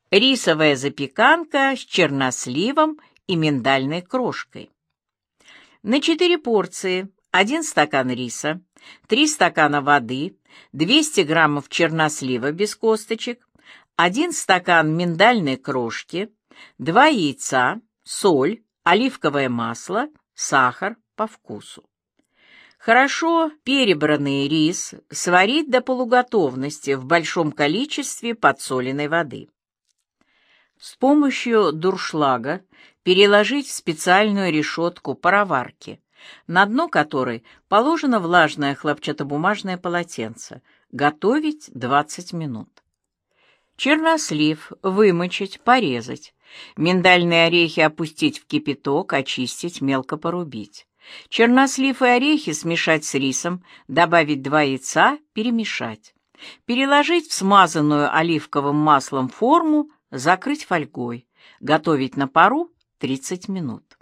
Рисовая запеканка с черносливом и миндальной крошкой. На 4 порции 1 стакан риса, 3 стакана воды, 200 граммов чернослива без косточек, 1 стакан миндальной крошки, 2 яйца, соль, оливковое масло, сахар по вкусу. Хорошо перебранный рис сварить до полуготовности в большом количестве подсоленной воды. С помощью дуршлага переложить в специальную решетку пароварки, на дно которой положено влажное хлопчатобумажное полотенце. Готовить 20 минут. Чернослив вымочить, порезать. Миндальные орехи опустить в кипяток, очистить, мелко порубить. Чернослив и орехи смешать с рисом, добавить 2 яйца, перемешать. Переложить в смазанную оливковым маслом форму, закрыть фольгой. Готовить на пару 30 минут.